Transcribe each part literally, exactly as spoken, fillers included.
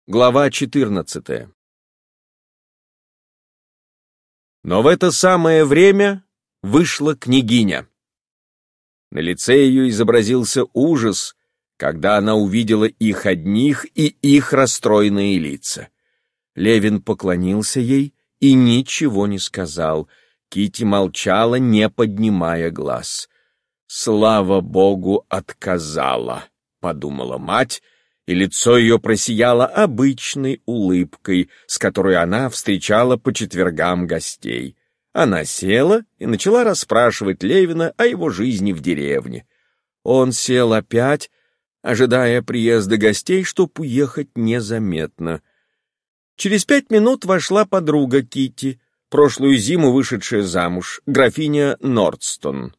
Глава четырнадцатая. Но в это самое время вышла княгиня. На лице ее изобразился ужас, когда она увидела их одних и их расстроенные лица. Левин поклонился ей и ничего не сказал. Кити молчала, не поднимая глаз. «Слава Богу, отказала», — подумала мать, и лицо ее просияло обычной улыбкой, с которой она встречала по четвергам гостей. Она села и начала расспрашивать Левина о его жизни в деревне. Он сел опять, ожидая приезда гостей, чтоб уехать незаметно. Через пять минут вошла подруга Кити, прошлую зиму вышедшая замуж, графиня Нордстон.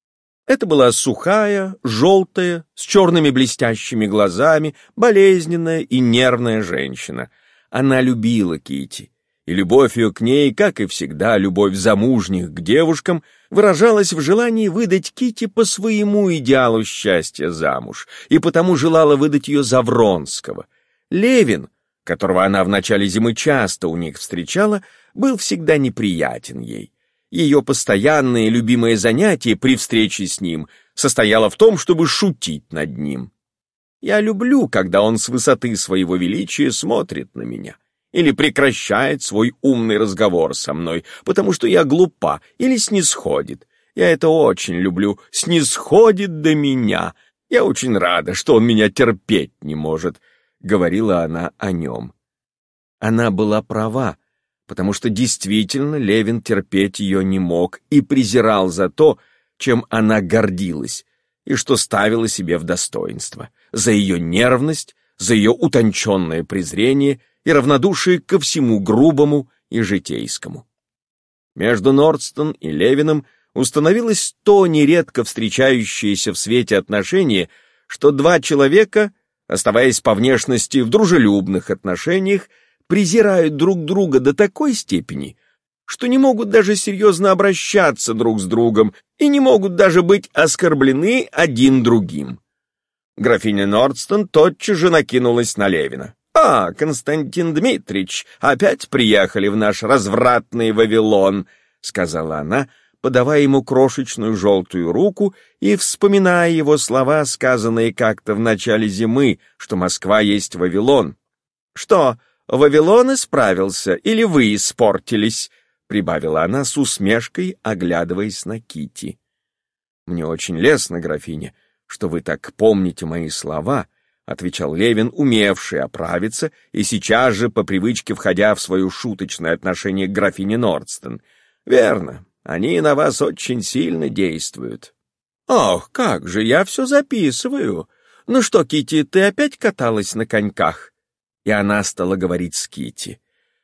Это была сухая, желтая, с черными блестящими глазами, болезненная и нервная женщина. Она любила Кити, и любовь ее к ней, как и всегда любовь замужних к девушкам, выражалась в желании выдать Кити по своему идеалу счастья замуж, и потому желала выдать ее за Вронского. Левин, которого она в начале зимы часто у них встречала, был всегда неприятен ей. Ее постоянное любимое занятие при встрече с ним состояло в том, чтобы шутить над ним. Я люблю, когда он с высоты своего величия смотрит на меня или прекращает свой умный разговор со мной, потому что я глупа, или снисходит. Я это очень люблю, снисходит до меня. Я очень рада, что он меня терпеть не может, — говорила она о нем. Она была права, потому что действительно Левин терпеть ее не мог и презирал за то, чем она гордилась, и что ставила себе в достоинство, за ее нервность, за ее утонченное презрение и равнодушие ко всему грубому и житейскому. Между Нордстон и Левиным установилось то нередко встречающееся в свете отношение, что два человека, оставаясь по внешности в дружелюбных отношениях, презирают друг друга до такой степени, что не могут даже серьезно обращаться друг с другом и не могут даже быть оскорблены один другим. Графиня Нордстон тотчас же накинулась на Левина. «А, Константин Дмитрич, опять приехали в наш развратный Вавилон», — сказала она, подавая ему крошечную желтую руку и вспоминая его слова, сказанные как-то в начале зимы, что Москва есть Вавилон. «Что, Вавилон исправился, или вы испортились?» — прибавила она с усмешкой, оглядываясь на Кити. «Мне очень лестно, графиня, что вы так помните мои слова», — отвечал Левин, умевший оправиться, и сейчас же по привычке входя в свое шуточное отношение к графине Нордстон. «Верно, они на вас очень сильно действуют». «Ох, как же, я все записываю. Ну что, Кити, ты опять каталась на коньках?» И она стала говорить с Кити.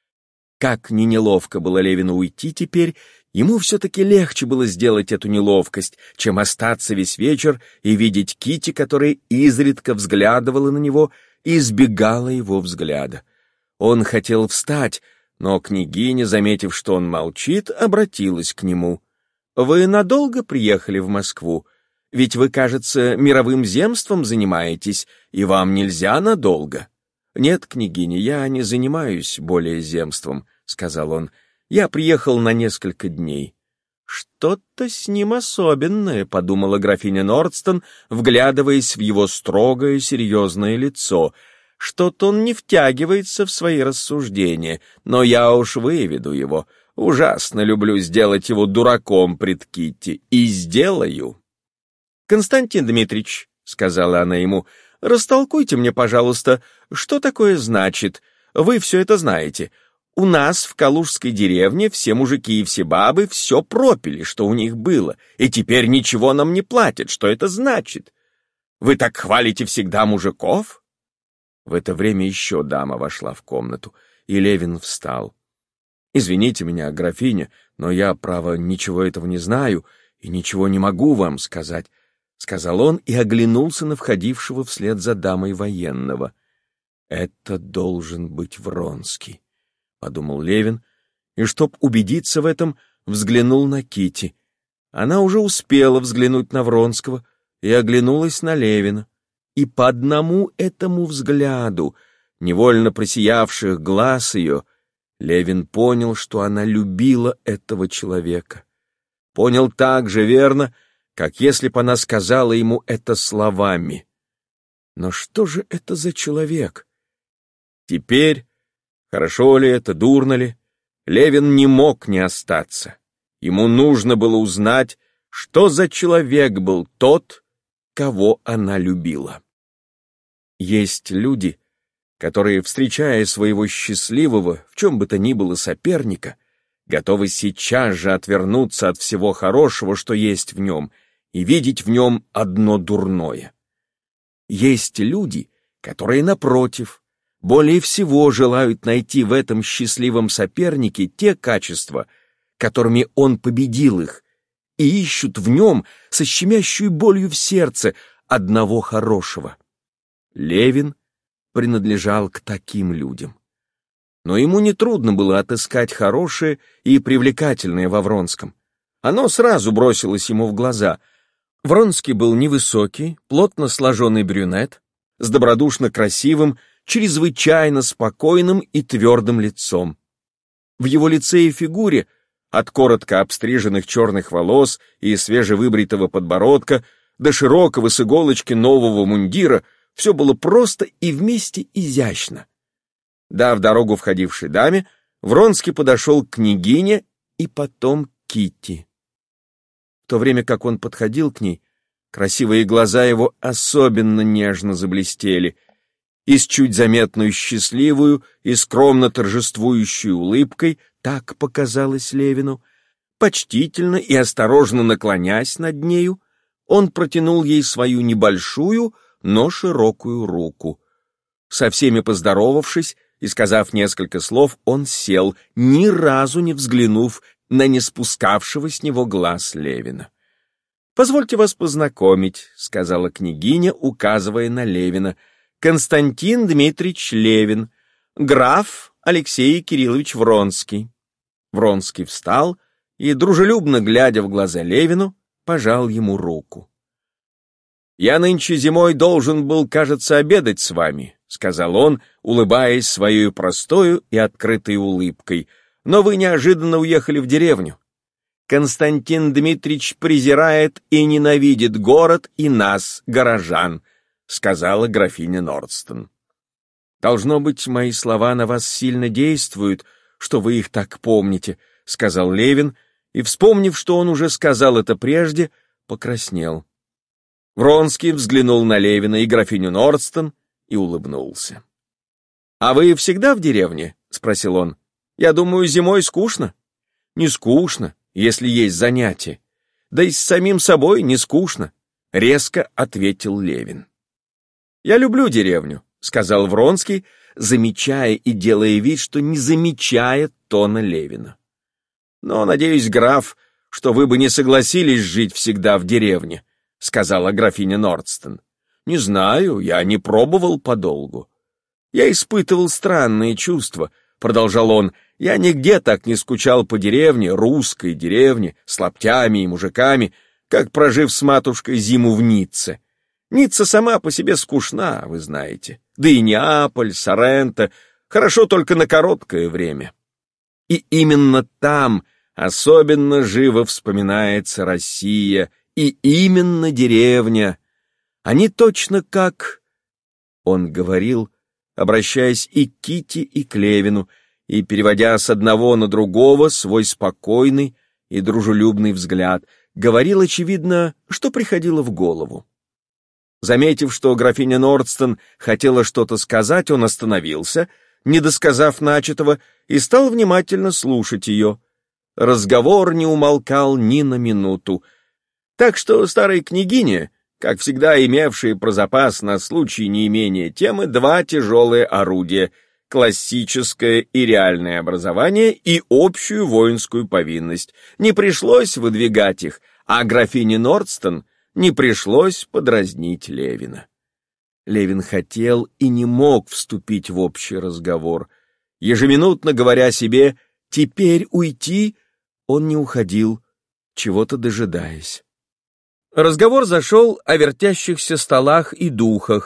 Как ни неловко было Левину уйти теперь, ему все-таки легче было сделать эту неловкость, чем остаться весь вечер и видеть Кити, которая изредка взглядывала на него и избегала его взгляда. Он хотел встать, но княгиня, заметив, что он молчит, обратилась к нему. «Вы надолго приехали в Москву? Ведь вы, кажется, мировым земством занимаетесь, и вам нельзя надолго». «Нет, княгиня, я не занимаюсь более земством», — сказал он. «Я приехал на несколько дней». «Что-то с ним особенное», — подумала графиня Нордстон, вглядываясь в его строгое серьезное лицо. «Что-то он не втягивается в свои рассуждения, но я уж выведу его. Ужасно люблю сделать его дураком пред Китти, и сделаю». «Константин Дмитрич», — сказала она ему, — «растолкуйте мне, пожалуйста, что такое значит? Вы все это знаете. У нас в Калужской деревне все мужики и все бабы все пропили, что у них было, и теперь ничего нам не платят. Что это значит? Вы так хвалите всегда мужиков?» В это время еще дама вошла в комнату, и Левин встал. «Извините меня, графиня, но я, право, ничего этого не знаю и ничего не могу вам сказать», — сказал он и оглянулся на входившего вслед за дамой военного. «Это должен быть Вронский», — подумал Левин, и, чтоб убедиться в этом, взглянул на Кити. Она уже успела взглянуть на Вронского и оглянулась на Левина. И по одному этому взгляду невольно просиявших глаз ее, Левин понял, что она любила этого человека. Понял так же верно, как если бы она сказала ему это словами. Но что же это за человек? Теперь, хорошо ли это, дурно ли, Левин не мог не остаться. Ему нужно было узнать, что за человек был тот, кого она любила. Есть люди, которые, встречая своего счастливого, в чем бы то ни было соперника, готовы сейчас же отвернуться от всего хорошего, что есть в нем, и видеть в нем одно дурное. Есть люди, которые, напротив, более всего желают найти в этом счастливом сопернике те качества, которыми он победил их, и ищут в нем со щемящей болью в сердце одного хорошего. Левин принадлежал к таким людям. Но ему нетрудно было отыскать хорошее и привлекательное во Вронском. Оно сразу бросилось ему в глаза. Вронский был невысокий, плотно сложенный брюнет, с добродушно красивым, чрезвычайно спокойным и твердым лицом. В его лице и фигуре, от коротко обстриженных черных волос и свежевыбритого подбородка до широкого с иголочки нового мундира, все было просто и вместе изящно. Дав дорогу входившей даме, Вронский подошел к княгине и потом к Китти. В то время как он подходил к ней, красивые глаза его особенно нежно заблестели, и с чуть заметную счастливую и скромно торжествующей улыбкой, так показалось Левину, почтительно и осторожно наклонясь над нею, он протянул ей свою небольшую, но широкую руку. Со всеми поздоровавшись и сказав несколько слов, он сел, ни разу не взглянув на не спускавшего с него глаз Левина. «Позвольте вас познакомить», — сказала княгиня, указывая на Левина, — «Константин Дмитриевич Левин, граф Алексей Кириллович Вронский». Вронский встал и, дружелюбно глядя в глаза Левину, пожал ему руку. «Я нынче зимой должен был, кажется, обедать с вами», — сказал он, улыбаясь своей простою и открытой улыбкой, «но вы неожиданно уехали в деревню. Константин Дмитриевич презирает и ненавидит город и нас, горожан», — сказала графиня Нордстон. «Должно быть, мои слова на вас сильно действуют, что вы их так помните», — сказал Левин, и, вспомнив, что он уже сказал это прежде, покраснел. Вронский взглянул на Левина и графиню Нордстон и улыбнулся. «А вы всегда в деревне?» — спросил он. «Я думаю, зимой скучно». «Не скучно, если есть занятия. Да и с самим собой не скучно», — резко ответил Левин. «Я люблю деревню», — сказал Вронский, замечая и делая вид, что не замечает тона Левина. «Но, надеюсь, граф, что вы бы не согласились жить всегда в деревне», — сказала графиня Нордстон. «Не знаю, я не пробовал подолгу». «Я испытывал странные чувства», — продолжал он. «Я нигде так не скучал по деревне, русской деревне, с лаптями и мужиками, как прожив с матушкой зиму в Ницце. Ницца сама по себе скучна, вы знаете. Да и Неаполь, Соренто хорошо только на короткое время. И именно там особенно живо вспоминается Россия, и именно деревня. Они точно как...» Он говорил, обращаясь и к Китти, и к Левину, и переводя с одного на другого свой спокойный и дружелюбный взгляд, говорил, очевидно, что приходило в голову. Заметив, что графиня Нордстон хотела что-то сказать, он остановился, не досказав начатого, и стал внимательно слушать ее. Разговор не умолкал ни на минуту. Так что старой княгине, как всегда имевшие про запас на случай неимения темы, два тяжелые орудия — классическое и реальное образование и общую воинскую повинность. Не пришлось выдвигать их, а графине Нордстон не пришлось подразнить Левина. Левин хотел и не мог вступить в общий разговор. Ежеминутно говоря себе «теперь уйти», он не уходил, чего-то дожидаясь. Разговор зашел о вертящихся столах и духах,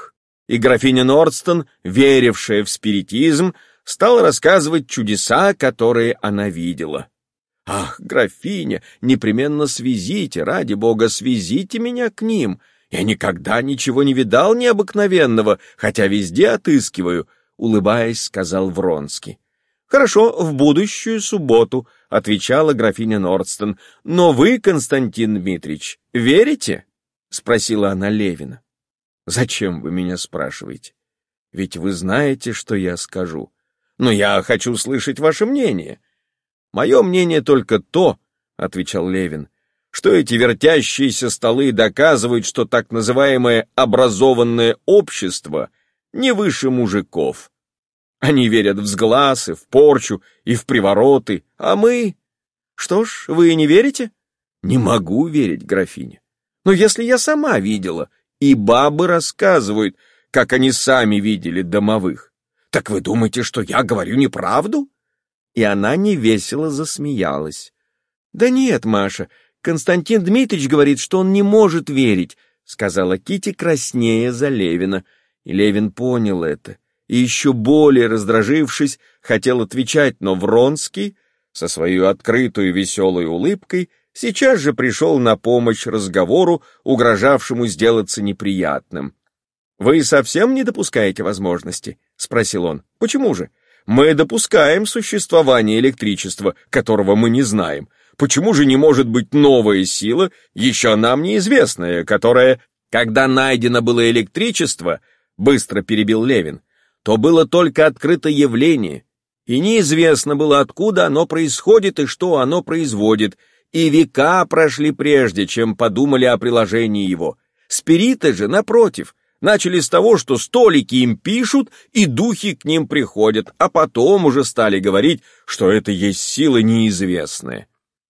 и графиня Нордстон, верившая в спиритизм, стала рассказывать чудеса, которые она видела. «Ах, графиня, непременно свезите, ради бога, свезите меня к ним. Я никогда ничего не видал необыкновенного, хотя везде отыскиваю», — улыбаясь, сказал Вронский. «Хорошо, в будущую субботу», — отвечала графиня Нордстон. «Но вы, Константин Дмитрич, верите?» — спросила она Левина. «Зачем вы меня спрашиваете? Ведь вы знаете, что я скажу. Но я хочу слышать ваше мнение». «Мое мнение только то, — отвечал Левин, — что эти вертящиеся столы доказывают, что так называемое образованное общество не выше мужиков. Они верят в сглаз, и в порчу, и в привороты, а мы... Что ж, вы не верите? Не могу верить, графиня. Но если я сама видела, и бабы рассказывают, как они сами видели домовых, так вы думаете, что я говорю неправду?» И она невесело засмеялась. «Да нет, Маша, Константин Дмитрич говорит, что он не может верить», — сказала Кити, краснея за Левина. И Левин понял это, и еще более раздражившись, хотел отвечать, но Вронский, со своей открытой веселой улыбкой, сейчас же пришел на помощь разговору, угрожавшему сделаться неприятным. «Вы совсем не допускаете возможности?» — спросил он. «Почему же? Мы допускаем существование электричества, которого мы не знаем. Почему же не может быть новая сила, еще нам неизвестная, которая, когда найдено было электричество, быстро перебил Левин, то было только открыто явление, и неизвестно было, откуда оно происходит и что оно производит, и века прошли прежде, чем подумали о приложении его. Спириты же, напротив, начали с того, что столики им пишут, и духи к ним приходят, а потом уже стали говорить, что это есть сила неизвестная».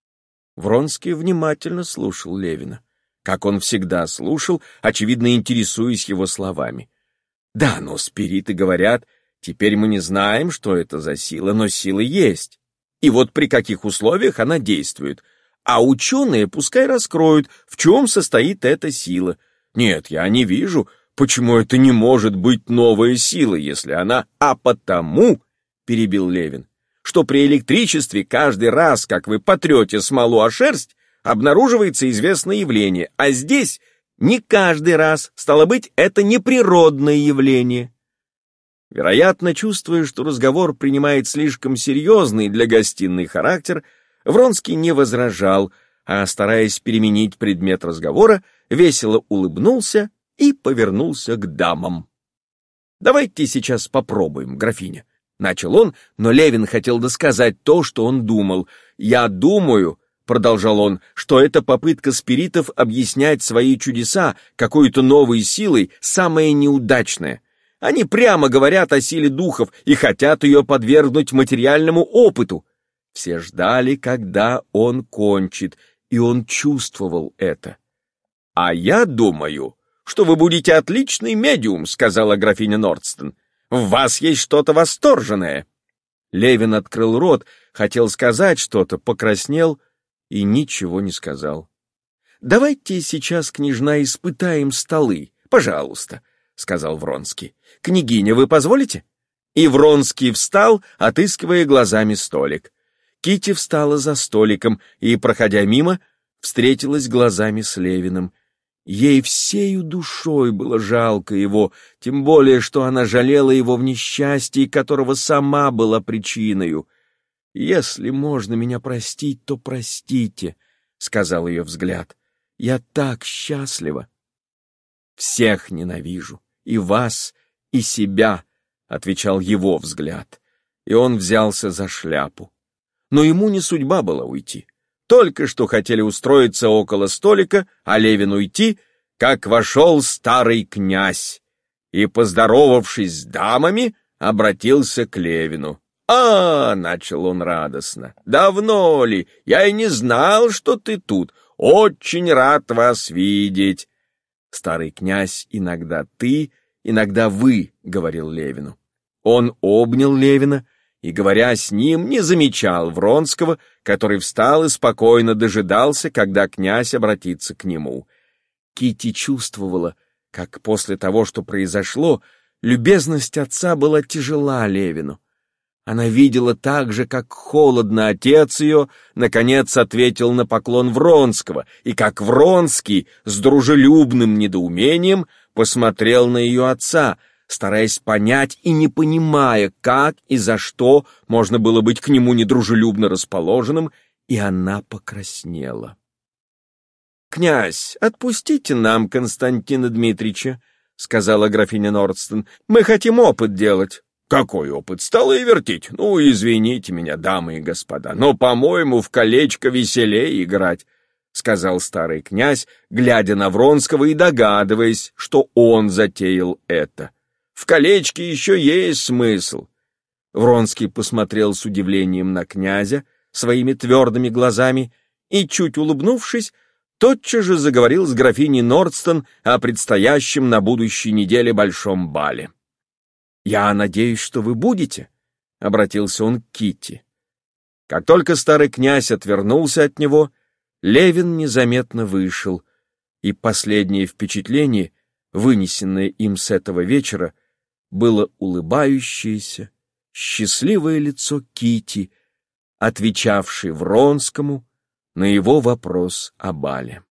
Вронский внимательно слушал Левина, как он всегда слушал, очевидно интересуясь его словами. «Да, но спириты говорят, теперь мы не знаем, что это за сила, но сила есть. И вот при каких условиях она действует. А ученые пускай раскроют, в чем состоит эта сила. Нет, я не вижу, почему это не может быть новая сила, если она... А потому, — перебил Левин, — что при электричестве каждый раз, как вы потрете смолу о шерсть, обнаруживается известное явление, а здесь не каждый раз, стало быть, это неприродное явление». Вероятно, чувствуя, что разговор принимает слишком серьезный для гостиной характер, Вронский не возражал, а, стараясь переменить предмет разговора, весело улыбнулся и повернулся к дамам. «Давайте сейчас попробуем, графиня», — начал он, но Левин хотел досказать то, что он думал. «Я думаю», — продолжал он, — «что эта попытка спиритов объяснять свои чудеса какой-то новой силой самая неудачная. Они прямо говорят о силе духов и хотят ее подвергнуть материальному опыту». Все ждали, когда он кончит, и он чувствовал это. «А я думаю, что вы будете отличный медиум», — сказала графиня Нордстон. «В вас есть что-то восторженное». Левин открыл рот, хотел сказать что-то, покраснел и ничего не сказал. «Давайте сейчас, княжна, испытаем столы, пожалуйста», — сказал Вронский. «Княгиня, вы позволите?» И Вронский встал, отыскивая глазами столик. Кити встала за столиком и, проходя мимо, встретилась глазами с Левиным. Ей всею душой было жалко его, тем более, что она жалела его в несчастье, которого сама была причиною. «Если можно меня простить, то простите», — сказал ее взгляд. «Я так счастлива». «Всех ненавижу, и вас, и себя», — отвечал его взгляд, и он взялся за шляпу. Но ему не судьба была уйти. Только что хотели устроиться около столика, а Левин уйти, как вошел старый князь и, поздоровавшись с дамами, обратился к Левину. «А, — начал он радостно, — давно ли? Я и не знал, что ты тут. Очень рад вас видеть». Старый князь иногда «ты», иногда «вы», — говорил Левину. Он обнял Левина и, говоря с ним, не замечал Вронского, который встал и спокойно дожидался, когда князь обратится к нему. Кити чувствовала, как после того, что произошло, любезность отца была тяжела Левину. Она видела также, как холодно отец ее, наконец, ответил на поклон Вронского, и как Вронский с дружелюбным недоумением посмотрел на ее отца, стараясь понять и не понимая, как и за что можно было быть к нему недружелюбно расположенным, и она покраснела. «Князь, отпустите нам Константина Дмитриевича», — сказала графиня Нордстон. «Мы хотим опыт делать». «Какой опыт? Стало и вертеть. Ну, извините меня, дамы и господа, но, по-моему, в колечко веселее играть», — сказал старый князь, глядя на Вронского и догадываясь, что он затеял это. «В колечке еще есть смысл». Вронский посмотрел с удивлением на князя своими твердыми глазами и, чуть улыбнувшись, тотчас же заговорил с графиней Нордстон о предстоящем на будущей неделе большом бале. «Я надеюсь, что вы будете», — обратился он к Китти. Как только старый князь отвернулся от него, Левин незаметно вышел, и последнее впечатление, вынесенное им с этого вечера, было улыбающееся, счастливое лицо Китти, отвечавшей Вронскому на его вопрос о бале.